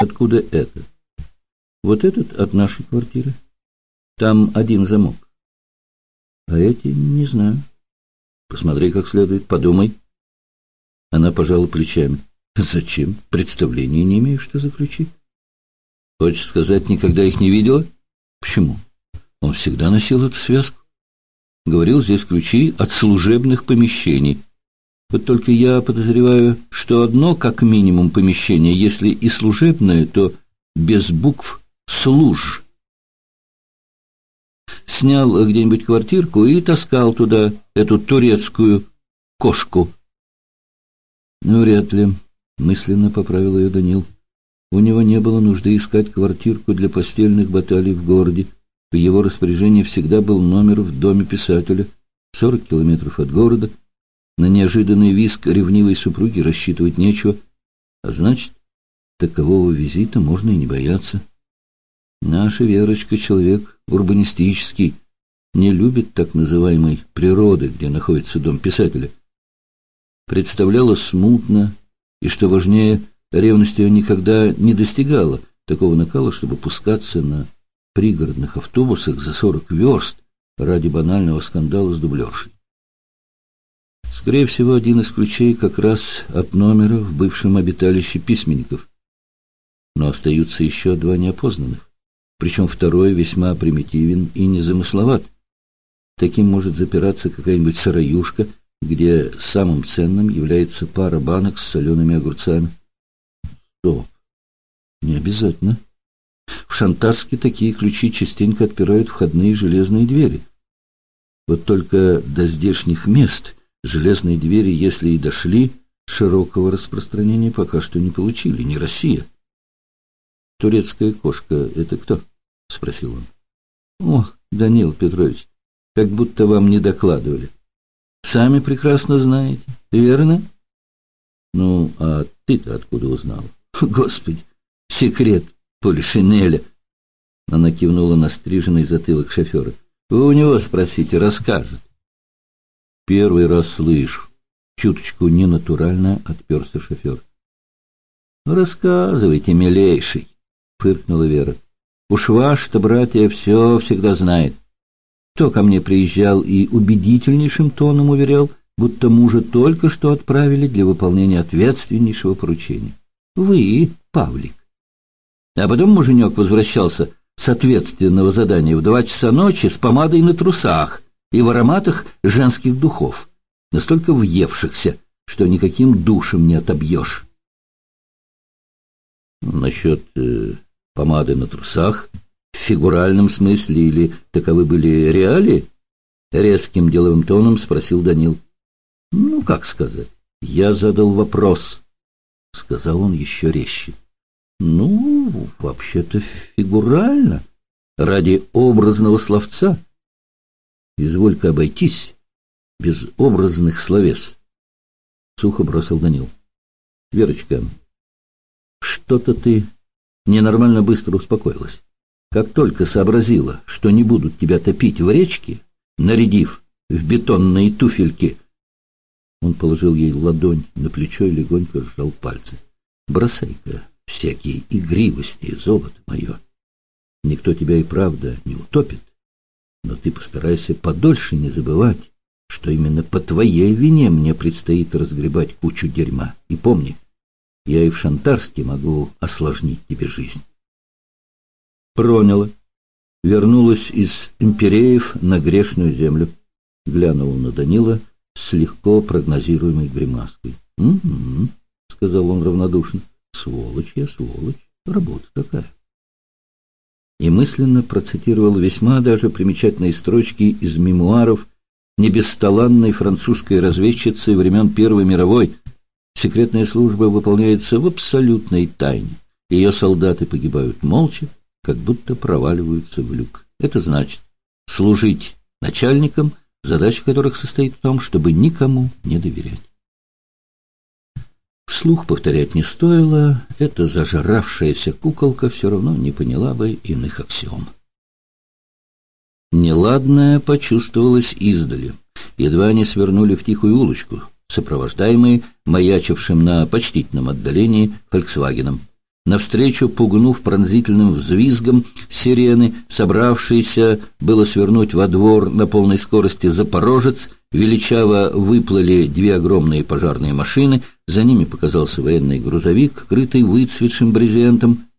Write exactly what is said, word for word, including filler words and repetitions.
Откуда это? Вот этот от нашей квартиры. Там один замок. А эти не знаю. Посмотри как следует, подумай. Она пожала плечами. Зачем? Представления не имею, что за ключи. Хочешь сказать, никогда их не видела? Почему? Он всегда носил эту связку. Говорил, здесь ключи от служебных помещений. Вот только я подозреваю, что одно, как минимум, помещение, если и служебное, то без букв «служ». Снял где-нибудь квартирку и таскал туда эту турецкую кошку. Ну, вряд ли, мысленно поправил ее Данил. У него не было нужды искать квартирку для постельных баталий в городе. В его распоряжении всегда был номер в доме писателя, сорок километров от города. На неожиданный визг ревнивой супруги рассчитывать нечего, а значит, такового визита можно и не бояться. Наша Верочка — человек урбанистический, не любит так называемой природы, где находится дом писателя. Представляла смутно, и, что важнее, ревность ее никогда не достигала такого накала, чтобы пускаться на пригородных автобусах за сорок верст ради банального скандала с дублершей. Скорее всего, один из ключей как раз от номера в бывшем обиталище письменников. Но остаются еще два неопознанных. Причем второй весьма примитивен и незамысловат. Таким может запираться какая-нибудь сыроюшка, где самым ценным является пара банок с солеными огурцами. Стоп. Не обязательно. В Шантарске такие ключи частенько отпирают входные железные двери. Вот только до здешних мест железные двери, если и дошли, широкого распространения пока что не получили, не Россия. «Турецкая кошка — это кто?» — спросил он. «О, Данил Петрович, как будто вам не докладывали. Сами прекрасно знаете, верно?» «Ну, а ты-то откуда узнал?» «Господи, секрет полишинеля!» Она кивнула на стриженный затылок шофера. «Вы у него спросите, расскажет». «Первый раз слышу». Чуточку ненатурально отперся шофер. «Рассказывайте, милейший», — фыркнула Вера. «Уж ваш-то, братья, все всегда знает. Кто ко мне приезжал и убедительнейшим тоном уверял, будто мужа только что отправили для выполнения ответственнейшего поручения? Вы, Павлик. А потом муженек возвращался с ответственного задания в два часа ночи с помадой на трусах и в ароматах женских духов, настолько въевшихся, что никаким душем не отобьешь». Насчет э, помады на трусах в фигуральном смысле или таковы были реалии? Резким деловым тоном спросил Данил. Ну, как сказать? Я задал вопрос, сказал он еще резче. Ну, вообще-то фигурально, ради образного словца. Изволь-ка обойтись без образных словес, сухо бросил Данил. Верочка, что-то ты ненормально быстро успокоилась. Как только сообразила, что не будут тебя топить в речке, нарядив в бетонные туфельки, он положил ей ладонь на плечо и легонько сжал пальцы. Бросай-ка всякие игривости, золото мое. Никто тебя и правда не утопит, но ты постарайся подольше не забывать, что именно по твоей вине мне предстоит разгребать кучу дерьма. И помни, я и в Шантарске могу осложнить тебе жизнь. Проняла. Вернулась из импереев на грешную землю. Глянула на Данила с легко прогнозируемой гримаской. «Угу», — сказал он равнодушно. «Сволочь я, сволочь. Работа такая». И мысленно процитировал весьма даже примечательные строчки из мемуаров небесталанной французской разведчицы времен Первой мировой. Секретная служба выполняется в абсолютной тайне. Ее солдаты погибают молча, как будто проваливаются в люк. Это значит служить начальникам, задача которых состоит в том, чтобы никому не доверять. Вслух повторять не стоило, эта зажравшаяся куколка все равно не поняла бы иных аксиом. Неладное почувствовалось издали. Едва они свернули в тихую улочку, сопровождаемые маячившим на почтительном отдалении «Фольксвагеном». Навстречу, пугнув пронзительным взвизгом сирены, собравшиеся было свернуть во двор на полной скорости запорожец, величаво выплыли две огромные пожарные машины, за ними показался военный грузовик, крытый выцветшим брезентом.